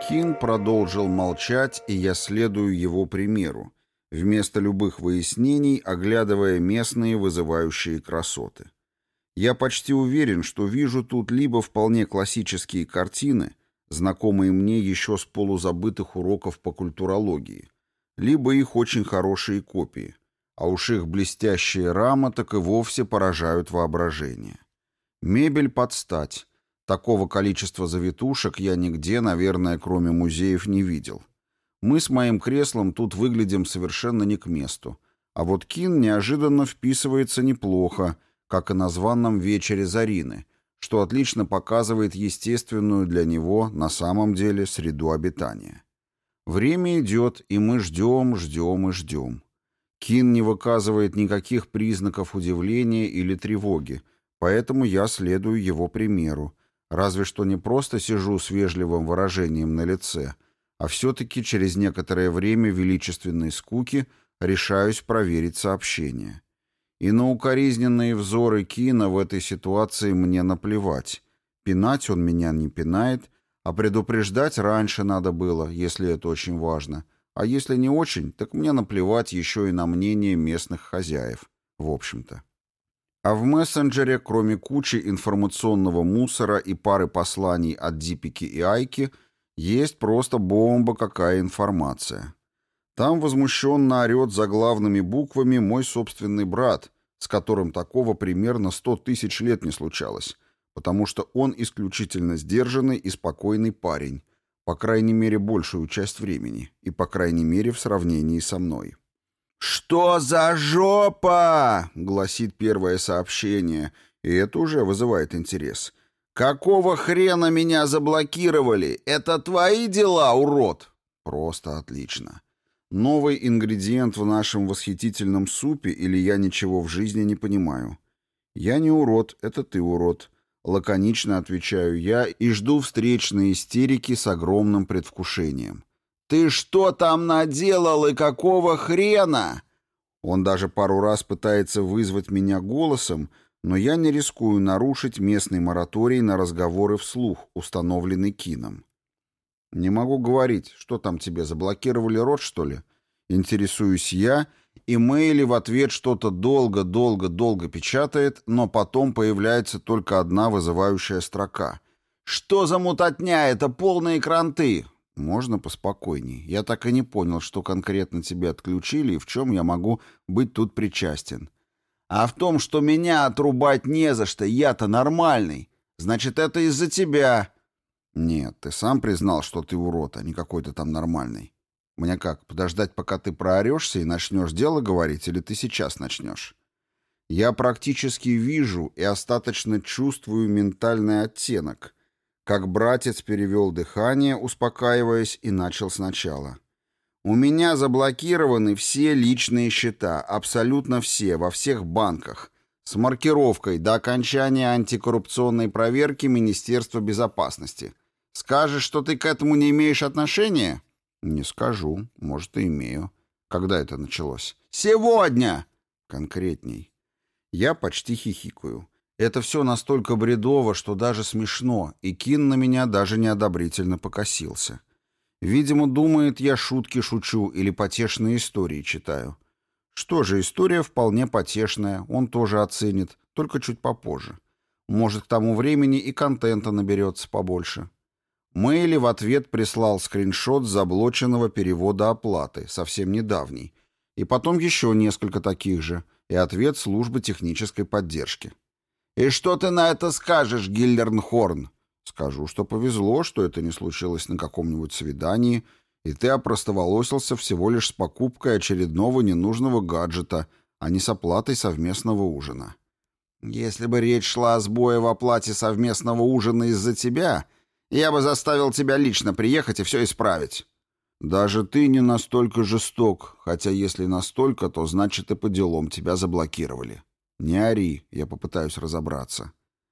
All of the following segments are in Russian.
Кин продолжил молчать, и я следую его примеру, вместо любых выяснений оглядывая местные вызывающие красоты. Я почти уверен, что вижу тут либо вполне классические картины, знакомые мне еще с полузабытых уроков по культурологии, либо их очень хорошие копии, а уж их блестящие рамы так и вовсе поражают воображение. Мебель под стать. Такого количества завитушек я нигде, наверное, кроме музеев, не видел. Мы с моим креслом тут выглядим совершенно не к месту, а вот Кин неожиданно вписывается неплохо, как и на званом вечере Зарины, что отлично показывает естественную для него, на самом деле, среду обитания. Время идет, и мы ждем, ждем и ждем. Кин не выказывает никаких признаков удивления или тревоги, поэтому я следую его примеру, разве что не просто сижу с вежливым выражением на лице, а все-таки через некоторое время величественной скуки решаюсь проверить сообщение. И на укоризненные взоры Кина в этой ситуации мне наплевать. Пинать он меня не пинает, а предупреждать раньше надо было, если это очень важно. А если не очень, так мне наплевать еще и на мнение местных хозяев, в общем-то. А в мессенджере, кроме кучи информационного мусора и пары посланий от Дипики и Айки, есть просто бомба какая информация. Там возмущенно орет заглавными буквами мой собственный брат, с которым такого примерно 100 тысяч лет не случалось, потому что он исключительно сдержанный и спокойный парень, по крайней мере большую часть времени, и по крайней мере в сравнении со мной. «Что за жопа?» — гласит первое сообщение, и это уже вызывает интерес. «Какого хрена меня заблокировали? Это твои дела, урод?» Просто отлично. Новый ингредиент в нашем восхитительном супе, или я ничего в жизни не понимаю? Я не урод, это ты урод. Лаконично отвечаю я и жду встречной истерики с огромным предвкушением. «Ты что там наделал и какого хрена?» Он даже пару раз пытается вызвать меня голосом, но я не рискую нарушить местный мораторий на разговоры вслух, установленный Кином. «Не могу говорить, что там тебе, заблокировали рот, что ли?» Интересуюсь я, и Мэйли в ответ что-то долго печатает, но потом появляется только одна вызывающая строка. «Что за мутатня? Это полные кранты!» «Можно поспокойней? Я так и не понял, что конкретно тебе отключили и в чем я могу быть тут причастен». «А в том, что меня отрубать не за что, я-то нормальный. Значит, это из-за тебя». «Нет, ты сам признал, что ты урод, а не какой-то там нормальный. Мне как, подождать, пока ты проорешься и начнешь дело говорить, или ты сейчас начнешь?» Я практически вижу и остаточно чувствую ментальный оттенок, как братец перевел дыхание, успокаиваясь, и начал сначала. «У меня заблокированы все личные счета, абсолютно все, во всех банках, с маркировкой до окончания антикоррупционной проверки Министерства безопасности. Скажешь, что ты к этому не имеешь отношения?» «Не скажу. Может, и имею. Когда это началось?» «Сегодня!» «Конкретней». Я почти хихикаю. Это все настолько бредово, что даже смешно, и Кин на меня даже неодобрительно покосился. Видимо, думает, я шутки шучу или потешные истории читаю. Что же, история вполне потешная, он тоже оценит, только чуть попозже. Может, к тому времени и контента наберется побольше. Мэйли в ответ прислал скриншот заблоченного перевода оплаты, совсем недавний, и потом еще несколько таких же, и ответ службы технической поддержки. «И что ты на это скажешь, Гиллернхорн?» «Скажу, что повезло, что это не случилось на каком-нибудь свидании, и ты опростоволосился всего лишь с покупкой очередного ненужного гаджета, а не с оплатой совместного ужина». «Если бы речь шла о сбое в оплате совместного ужина из-за тебя, я бы заставил тебя лично приехать и все исправить». «Даже ты не настолько жесток, хотя если настолько, то значит и по делам тебя заблокировали». «Не ори, я попытаюсь разобраться».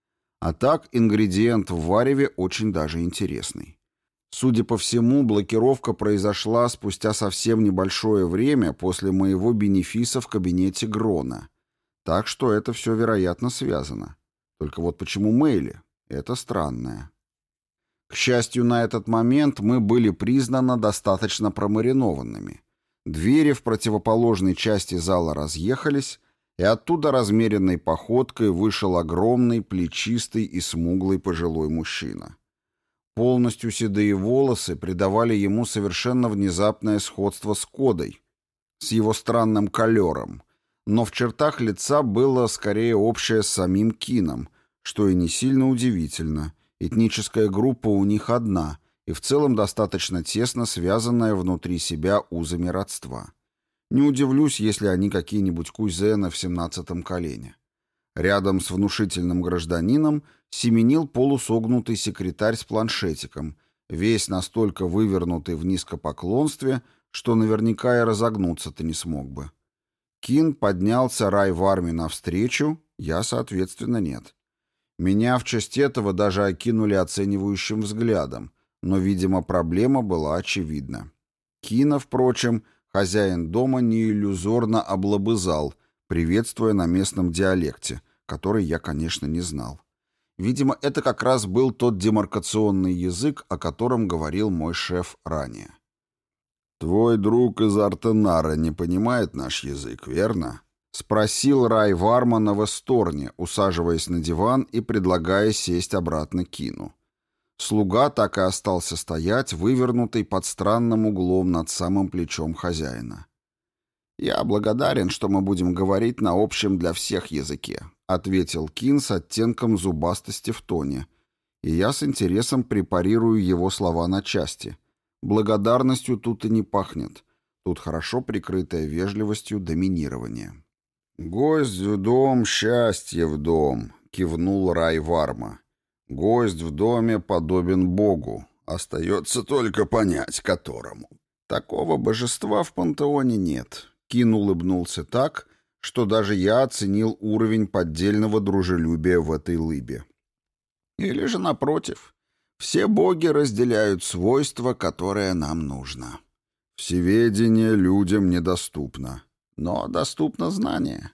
А так, ингредиент в вареве очень даже интересный. Судя по всему, блокировка произошла спустя совсем небольшое время после моего бенефиса в кабинете Грона. Так что это все, вероятно, связано. Только вот почему Мэйли? Это странное. К счастью, на этот момент мы были признаны достаточно промаринованными. Двери в противоположной части зала разъехались, и оттуда размеренной походкой вышел огромный, плечистый и смуглый пожилой мужчина. Полностью седые волосы придавали ему совершенно внезапное сходство с Кодой, с его странным колером, но в чертах лица было скорее общее с самим Кином, что и не сильно удивительно. Этническая группа у них одна и в целом достаточно тесно связанная внутри себя узами родства. Не удивлюсь, если они какие-нибудь кузены в 17-м колене. Рядом с внушительным гражданином семенил полусогнутый секретарь с планшетиком, весь настолько вывернутый в низкопоклонстве, что наверняка и разогнуться-то не смог бы. Кин поднялся Райварме навстречу, я, соответственно, нет. Меня в честь этого даже окинули оценивающим взглядом, но, видимо, проблема была очевидна. Кина, впрочем, хозяин дома не иллюзорно облобызал, приветствуя на местном диалекте, который я, конечно, не знал. Видимо, это как раз был тот демаркационный язык, о котором говорил мой шеф ранее. «Твой друг из Артенара не понимает наш язык, верно?» — спросил Райварма на Весторне, усаживаясь на диван и предлагая сесть обратно Кину. Слуга так и остался стоять, вывернутый под странным углом над самым плечом хозяина. «Я благодарен, что мы будем говорить на общем для всех языке», — ответил Кин с оттенком зубастости в тоне, и я с интересом препарирую его слова на части. Благодарностью тут и не пахнет. Тут хорошо прикрытая вежливостью доминирование. «Гость в дом, счастье в дом», — кивнул Райварма. «Гость в доме подобен Богу. Остается только понять, которому». Такого божества в пантеоне нет. Кин улыбнулся так, что даже я оценил уровень поддельного дружелюбия в этой лыбе. Или же, напротив, все боги разделяют свойства, которое нам нужно. Всеведение людям недоступно, но доступно знание.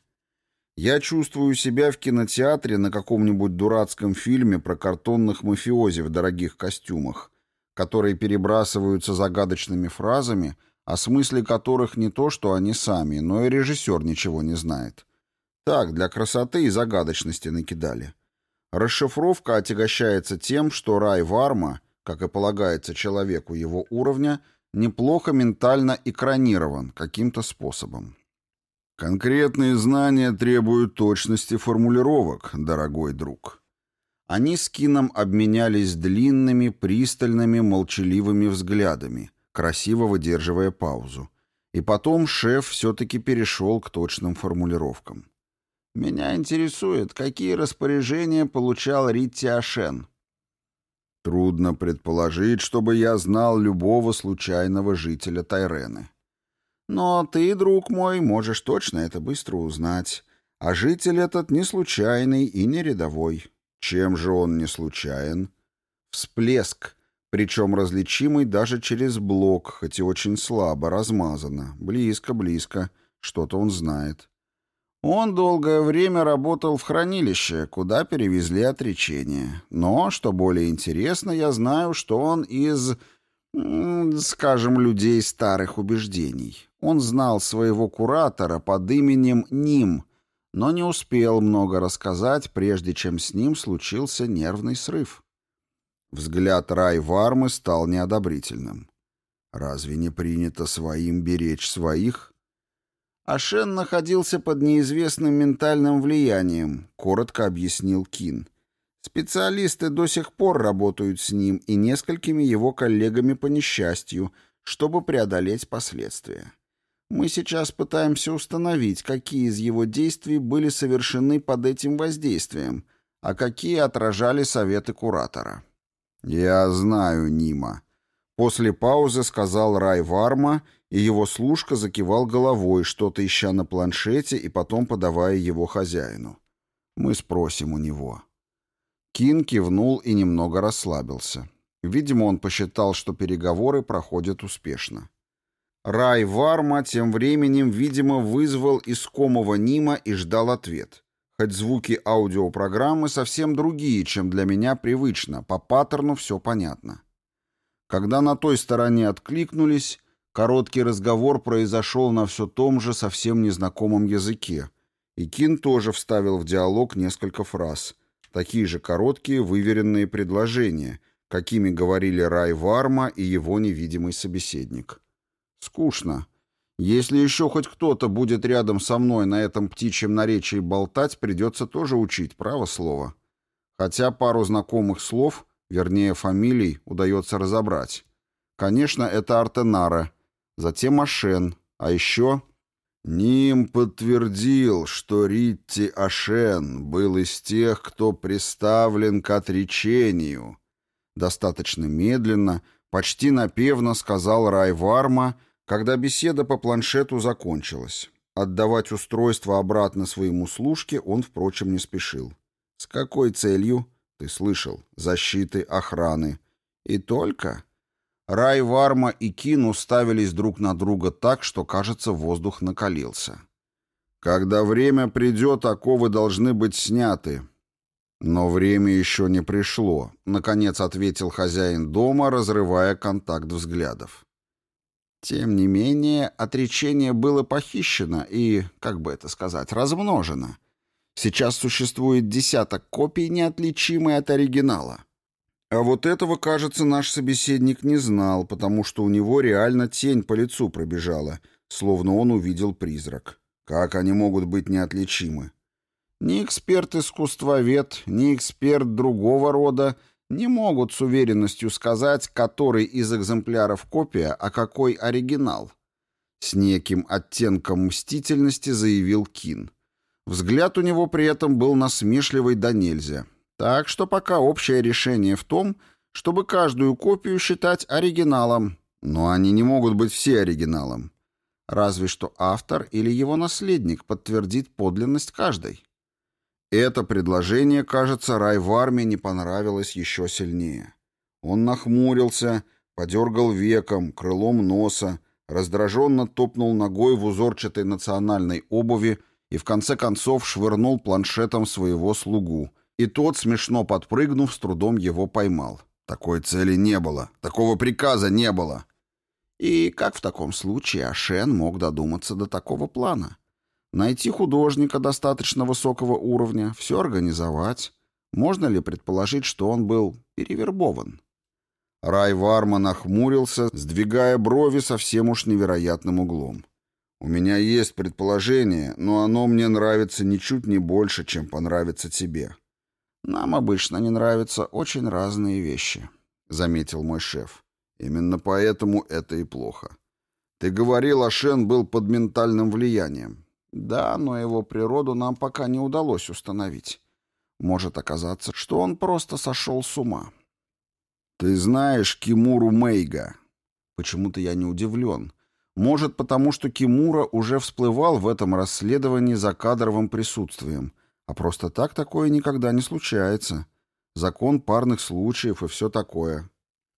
Я чувствую себя в кинотеатре на каком-нибудь дурацком фильме про картонных мафиози в дорогих костюмах, которые перебрасываются загадочными фразами, о смысле которых не то, что они сами, но и режиссер ничего не знает. Так, для красоты и загадочности накидали. Расшифровка отягощается тем, что Райварма, как и полагается человеку его уровня, неплохо ментально экранирован каким-то способом. Конкретные знания требуют точности формулировок, дорогой друг. Они с Кином обменялись длинными, пристальными, молчаливыми взглядами, красиво выдерживая паузу. И потом шеф все-таки перешел к точным формулировкам. «Меня интересует, какие распоряжения получал Ритти Ашен?» «Трудно предположить, чтобы я знал любого случайного жителя Тайрены. Но ты, друг мой, можешь точно это быстро узнать. А житель этот не случайный и не рядовой. Чем же он не случайен? Всплеск, причем различимый даже через блок, хоть и очень слабо, размазано. Близко, что-то он знает. Он долгое время работал в хранилище, куда перевезли отречение. Но, что более интересно, я знаю, что он из, скажем, людей старых убеждений. Он знал своего куратора под именем Ним, но не успел много рассказать, прежде чем с ним случился нервный срыв. Взгляд Райвармы стал неодобрительным. «Разве не принято своим беречь своих?» «Ашен находился под неизвестным ментальным влиянием», — коротко объяснил Кин. «Специалисты до сих пор работают с ним и несколькими его коллегами по несчастью, чтобы преодолеть последствия. Мы сейчас пытаемся установить, какие из его действий были совершены под этим воздействием, а какие отражали советы куратора». «Я знаю Нима», — после паузы сказал Райварма, и его служка закивал головой, что-то ища на планшете и потом подавая его хозяину. «Мы спросим у него». Кин кивнул и немного расслабился. Видимо, он посчитал, что переговоры проходят успешно. Райварма тем временем, видимо, вызвал искомого Нима и ждал ответ. хоть звуки аудиопрограммы совсем другие, чем для меня привычно, по паттерну все понятно. Когда на той стороне откликнулись, короткий разговор произошел на все том же совсем незнакомом языке, и Кин тоже вставил в диалог несколько фраз, такие же короткие выверенные предложения, какими говорили Рай Варма и его невидимый собеседник. Скучно. Если еще хоть кто-то будет рядом со мной на этом птичьем наречии болтать, придется тоже учить, право слово. Хотя пару знакомых слов, вернее фамилий, удается разобрать. Конечно, это Артенара, затем Ашен, а еще... Ним подтвердил, что Ритти Ашен был из тех, кто приставлен к отречению. Достаточно медленно, почти напевно сказал Рай Варма, когда беседа по планшету закончилась. Отдавать устройство обратно своему служке он, впрочем, не спешил. «С какой целью?» «Ты слышал. Защиты, охраны». «И только?» Рай Варма и Кин уставились друг на друга так, что, кажется, воздух накалился. «Когда время придет, оковы должны быть сняты». «Но время еще не пришло», — наконец ответил хозяин дома, разрывая контакт взглядов. Тем не менее, отречение было похищено и, как бы это сказать, размножено. Сейчас существует 10 копий, неотличимые от оригинала. А вот этого, кажется, наш собеседник не знал, потому что у него реально тень по лицу пробежала, словно он увидел призрак. Как они могут быть неотличимы? Ни эксперт-искусствовед, ни эксперт другого рода не могут с уверенностью сказать, который из экземпляров копия, а какой оригинал. С неким оттенком мстительности заявил Кин. Взгляд у него при этом был насмешливый да нельзя. Так что пока общее решение в том, чтобы каждую копию считать оригиналом. Но они не могут быть все оригиналом. Разве что автор или его наследник подтвердит подлинность каждой. Это предложение, кажется, Рай Варме не понравилось еще сильнее. Он нахмурился, подергал веком, крылом носа, раздраженно топнул ногой в узорчатой национальной обуви и в конце концов швырнул планшетом своего слугу, и тот, смешно подпрыгнув, с трудом его поймал. Такой цели не было, такого приказа не было. И как в таком случае Ашен мог додуматься до такого плана? Найти художника достаточно высокого уровня, все организовать. Можно ли предположить, что он был перевербован? Рай Варма нахмурился, сдвигая брови совсем уж невероятным углом. «У меня есть предположение, но оно мне нравится ничуть не больше, чем понравится тебе». «Нам обычно не нравятся очень разные вещи», — заметил мой шеф. «Именно поэтому это и плохо. Ты говорил, Ашен был под ментальным влиянием». «Да, но его природу нам пока не удалось установить. Может оказаться, что он просто сошел с ума». «Ты знаешь Кимуру Мэйга?» Почему-то я не удивлен. Может, потому что Кимура уже всплывал в этом расследовании за кадровым присутствием, а просто так такое никогда не случается. Закон парных случаев и все такое.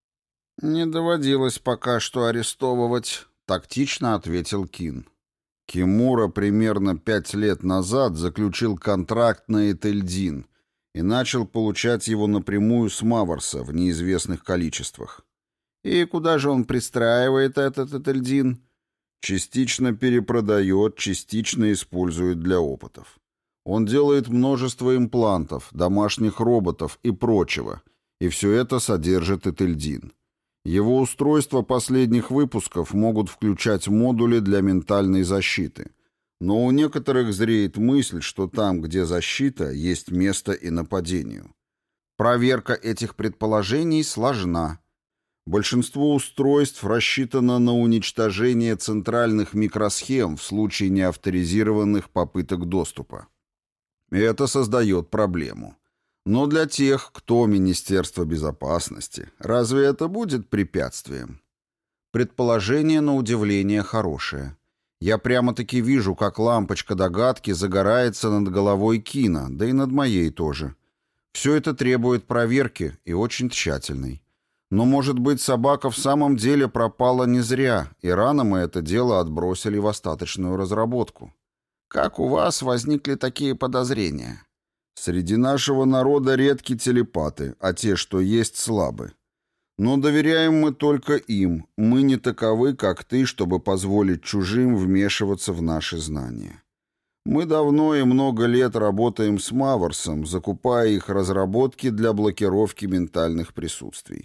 «Не доводилось пока что арестовывать», — тактично ответил Кин. Кимура примерно 5 лет назад заключил контракт на Этельдин и начал получать его напрямую с Маварса в неизвестных количествах. И куда же он пристраивает этот Этельдин? Частично перепродает, частично использует для опытов. Он делает множество имплантов, домашних роботов и прочего, и все это содержит Этельдин. Его устройства последних выпусков могут включать модули для ментальной защиты, но у некоторых зреет мысль, что там, где защита, есть место и нападению. Проверка этих предположений сложна. Большинство устройств рассчитано на уничтожение центральных микросхем в случае неавторизированных попыток доступа. Это создает проблему. Но для тех, кто Министерство безопасности, разве это будет препятствием? Предположение, на удивление, хорошее. Я прямо-таки вижу, как лампочка догадки загорается над головой Кина, да и над моей тоже. Все это требует проверки, и очень тщательной. Но, может быть, собака в самом деле пропала не зря, и рано мы это дело отбросили в остаточную разработку. Как у вас возникли такие подозрения? Среди нашего народа редки телепаты, а те, что есть, слабы. Но доверяем мы только им, мы не таковы, как ты, чтобы позволить чужим вмешиваться в наши знания. Мы давно и много лет работаем с Маверсом, закупая их разработки для блокировки ментальных присутствий.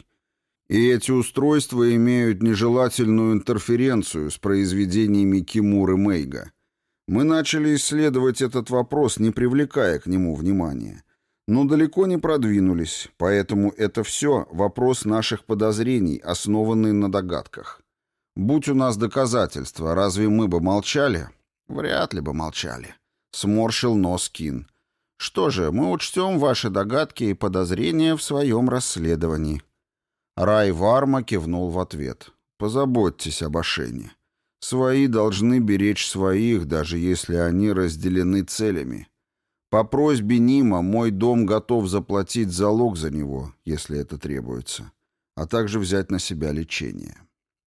И эти устройства имеют нежелательную интерференцию с произведениями Кимуры Мейга. Мы начали исследовать этот вопрос, не привлекая к нему внимания. Но далеко не продвинулись, поэтому это все вопрос наших подозрений, основанный на догадках. Будь у нас доказательства, разве мы бы молчали? Вряд ли бы молчали. Сморщил нос Кин. Что же, мы учтем ваши догадки и подозрения в своем расследовании. Рай Варма кивнул в ответ. Позаботьтесь об Ашене. Свои должны беречь своих, даже если они разделены целями. По просьбе Нима мой дом готов заплатить залог за него, если это требуется, а также взять на себя лечение.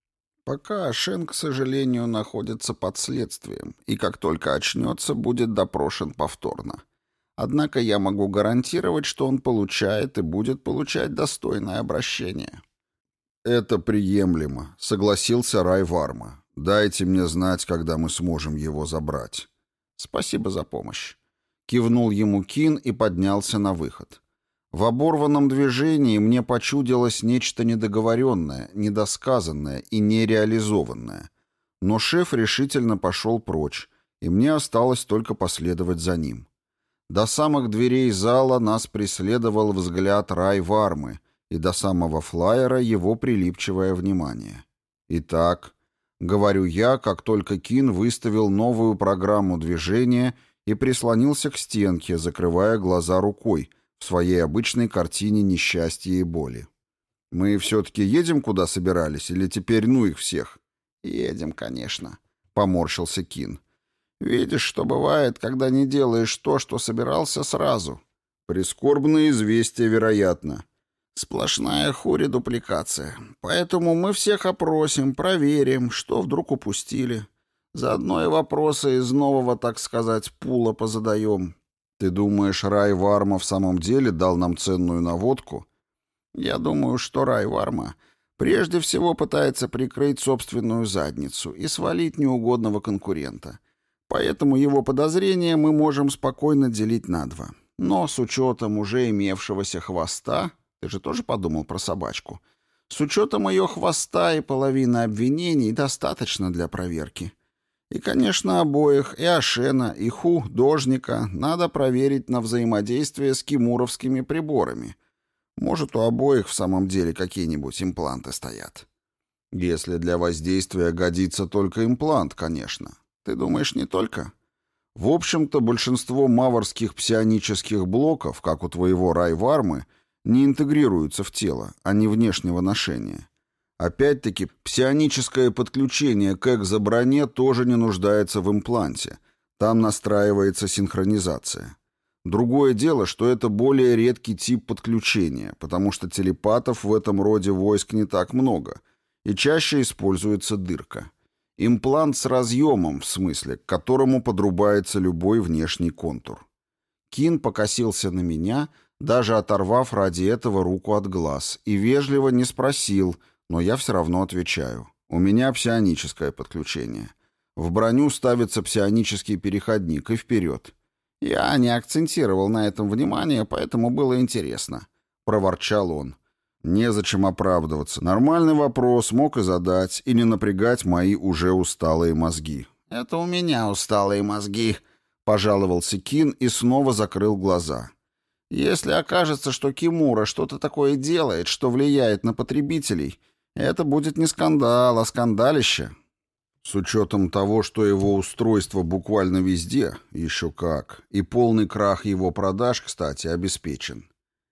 Пока Ашен, к сожалению, находится под следствием, и как только очнется, будет допрошен повторно. Однако я могу гарантировать, что он получает и будет получать достойное обращение. «Это приемлемо», — согласился Рай Варма. «Дайте мне знать, когда мы сможем его забрать». «Спасибо за помощь». Кивнул ему Кин и поднялся на выход. В оборванном движении мне почудилось нечто недоговоренное, недосказанное и нереализованное. Но шеф решительно пошел прочь, и мне осталось только последовать за ним. До самых дверей зала нас преследовал взгляд Рай Вармы, и до самого флайера его прилипчивое внимание. «Итак», — говорю я, как только Кин выставил новую программу движения и прислонился к стенке, закрывая глаза рукой в своей обычной картине несчастья и боли. «Мы все-таки едем, куда собирались, или теперь ну их всех?» «Едем, конечно», — поморщился Кин. «Видишь, что бывает, когда не делаешь то, что собирался сразу?» «Прискорбное известие, вероятно». «Сплошная хуредупликация. Поэтому мы всех опросим, проверим, что вдруг упустили. Заодно и вопросы из нового, так сказать, пула позадаем». «Ты думаешь, Рай Варма в самом деле дал нам ценную наводку?» «Я думаю, что Рай Варма прежде всего пытается прикрыть собственную задницу и свалить неугодного конкурента. Поэтому его подозрения мы можем спокойно делить на два. Но с учетом уже имевшегося хвоста, ты же тоже подумал про собачку, с учетом ее хвоста и половины обвинений достаточно для проверки. И, конечно, обоих, и Ашена, и Художника, надо проверить на взаимодействие с кимуровскими приборами. Может, у обоих в самом деле какие-нибудь импланты стоят. Если для воздействия годится только имплант, конечно. Ты думаешь, не только? В общем-то, большинство маврских псионических блоков, как у твоего Райвармы, не интегрируются в тело, а не внешнего ношения. Опять-таки, псионическое подключение к экзоброне тоже не нуждается в импланте. Там настраивается синхронизация. Другое дело, что это более редкий тип подключения, потому что телепатов в этом роде войск не так много, и чаще используется дырка. Имплант с разъемом, в смысле, к которому подрубается любой внешний контур. Кин покосился на меня, даже оторвав ради этого руку от глаз, и вежливо не спросил, но я все равно отвечаю. У меня псионическое подключение. В броню ставится псионический переходник и вперед. «Я не акцентировал на этом внимание, поэтому было интересно», — проворчал он. «Незачем оправдываться. Нормальный вопрос мог и задать, и не напрягать мои уже усталые мозги». «Это у меня усталые мозги», — пожаловался Кин и снова закрыл глаза. «Если окажется, что Кимура что-то такое делает, что влияет на потребителей, это будет не скандал, а скандалище». С учетом того, что его устройство буквально везде, еще как, и полный крах его продаж, кстати, обеспечен.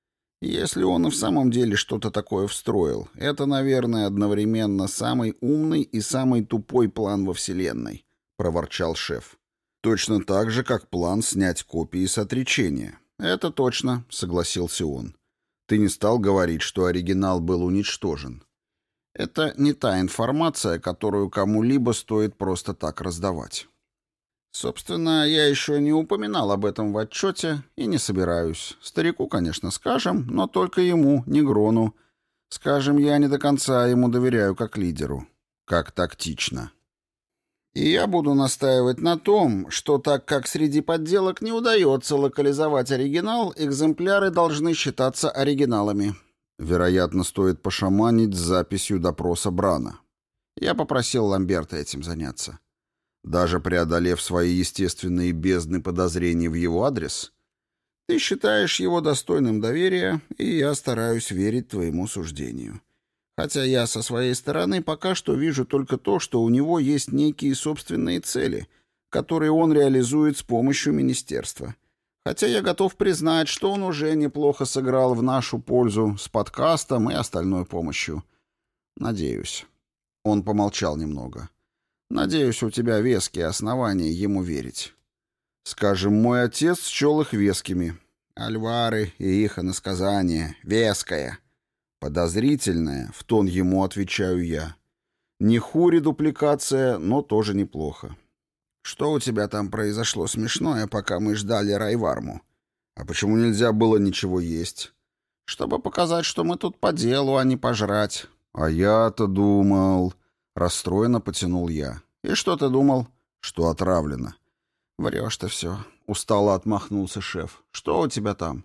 Если он и в самом деле что-то такое встроил, это, наверное, одновременно самый умный и самый тупой план во Вселенной, проворчал шеф. Точно так же, как план снять копии с отречения. Это точно, согласился он. Ты не стал говорить, что оригинал был уничтожен. Это не та информация, которую кому-либо стоит просто так раздавать. Собственно, я еще не упоминал об этом в отчете и не собираюсь. Старику, конечно, скажем, но только ему, не Грону. Скажем, я не до конца ему доверяю как лидеру. Как тактично. И я буду настаивать на том, что так как среди подделок не удается локализовать оригинал, экземпляры должны считаться оригиналами. Вероятно, стоит пошаманить с записью допроса Брана. Я попросил Ламберта этим заняться. Даже преодолев свои естественные бездны подозрений в его адрес, ты считаешь его достойным доверия, и я стараюсь верить твоему суждению. Хотя я со своей стороны пока что вижу только то, что у него есть некие собственные цели, которые он реализует с помощью министерства. Хотя я готов признать, что он уже неплохо сыграл в нашу пользу с подкастом и остальной помощью. Надеюсь. Он помолчал немного. Надеюсь, у тебя веские основания ему верить. Скажем, мой отец счел их вескими. Альвары и их иносказания. Веское. Подозрительное, в тон ему отвечаю я. Не хури дупликация, но тоже неплохо. Что у тебя там произошло смешное, пока мы ждали Райварму? А почему нельзя было ничего есть? Чтобы показать, что мы тут по делу, а не пожрать. А я-то думал... Расстроенно потянул я. И что ты думал? Что отравлено. Врешь ты все. Устало отмахнулся шеф. Что у тебя там?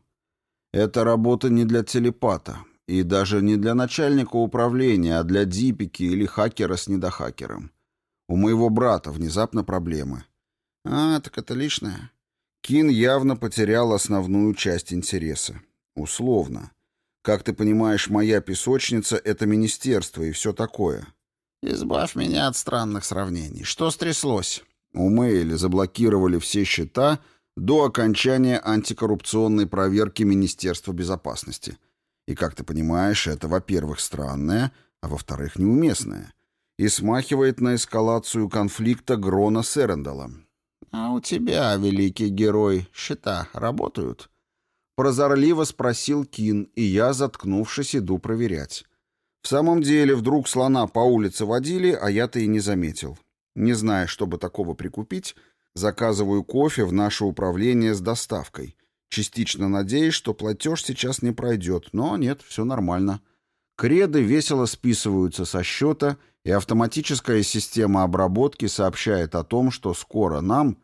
Это работа не для телепата. И даже не для начальника управления, а для дипики или хакера с недохакером. У моего брата внезапно проблемы. А, так это личное. Кин явно потерял основную часть интереса. Условно. Как ты понимаешь, моя песочница — это министерство и все такое. Избавь меня от странных сравнений. Что стряслось? У Мэйли заблокировали все счета до окончания антикоррупционной проверки Министерства безопасности. И, как ты понимаешь, это, во-первых, странное, а во-вторых, неуместное. И смахивает на эскалацию конфликта Грона с Эрендалом. «А у тебя, великий герой, счета работают?» Прозорливо спросил Кин, и я, заткнувшись, иду проверять. В самом деле, вдруг слона по улице водили, а я-то и не заметил. Не зная, чтобы такого прикупить, заказываю кофе в наше управление с доставкой. Частично надеюсь, что платеж сейчас не пройдет, но нет, все нормально. Креды весело списываются со счета, и автоматическая система обработки сообщает о том, что скоро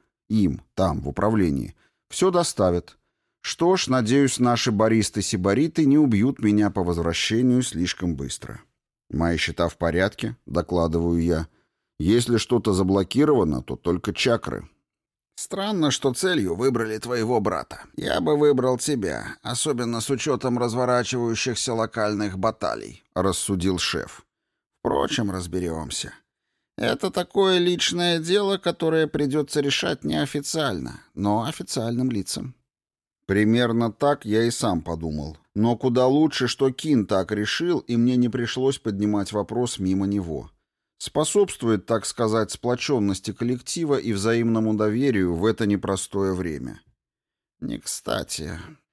им, там, в управлении, все доставят. Что ж, надеюсь, наши баристы-сибариты не убьют меня по возвращению слишком быстро. Мои счета в порядке, докладываю я. Если что-то заблокировано, то только чакры. Странно, что целью выбрали твоего брата. Я бы выбрал тебя, особенно с учетом разворачивающихся локальных баталий, рассудил шеф. Впрочем, разберемся. Это такое личное дело, которое придется решать неофициально, но официальным лицам. Примерно так я и сам подумал. Но куда лучше, что Кин так решил, и мне не пришлось поднимать вопрос мимо него. Способствует, так сказать, сплоченности коллектива и взаимному доверию в это непростое время. Не кстати.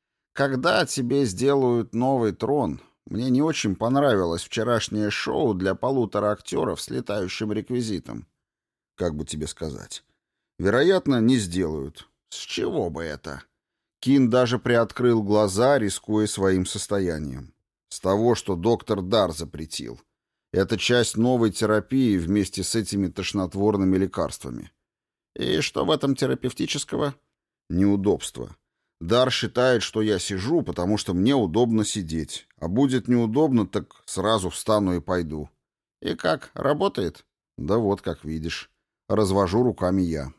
Когда тебе сделают новый трон, мне не очень понравилось вчерашнее шоу для 1,5 актеров с летающим реквизитом. Как бы тебе сказать? Вероятно, не сделают. С чего бы это? Кин даже приоткрыл глаза, рискуя своим состоянием. С того, что доктор Дар запретил. Это часть новой терапии вместе с этими тошнотворными лекарствами. И что в этом терапевтического? Неудобство. Дар считает, что я сижу, потому что мне удобно сидеть. А будет неудобно, так сразу встану и пойду. И как, работает? Да вот, как видишь. Развожу руками я.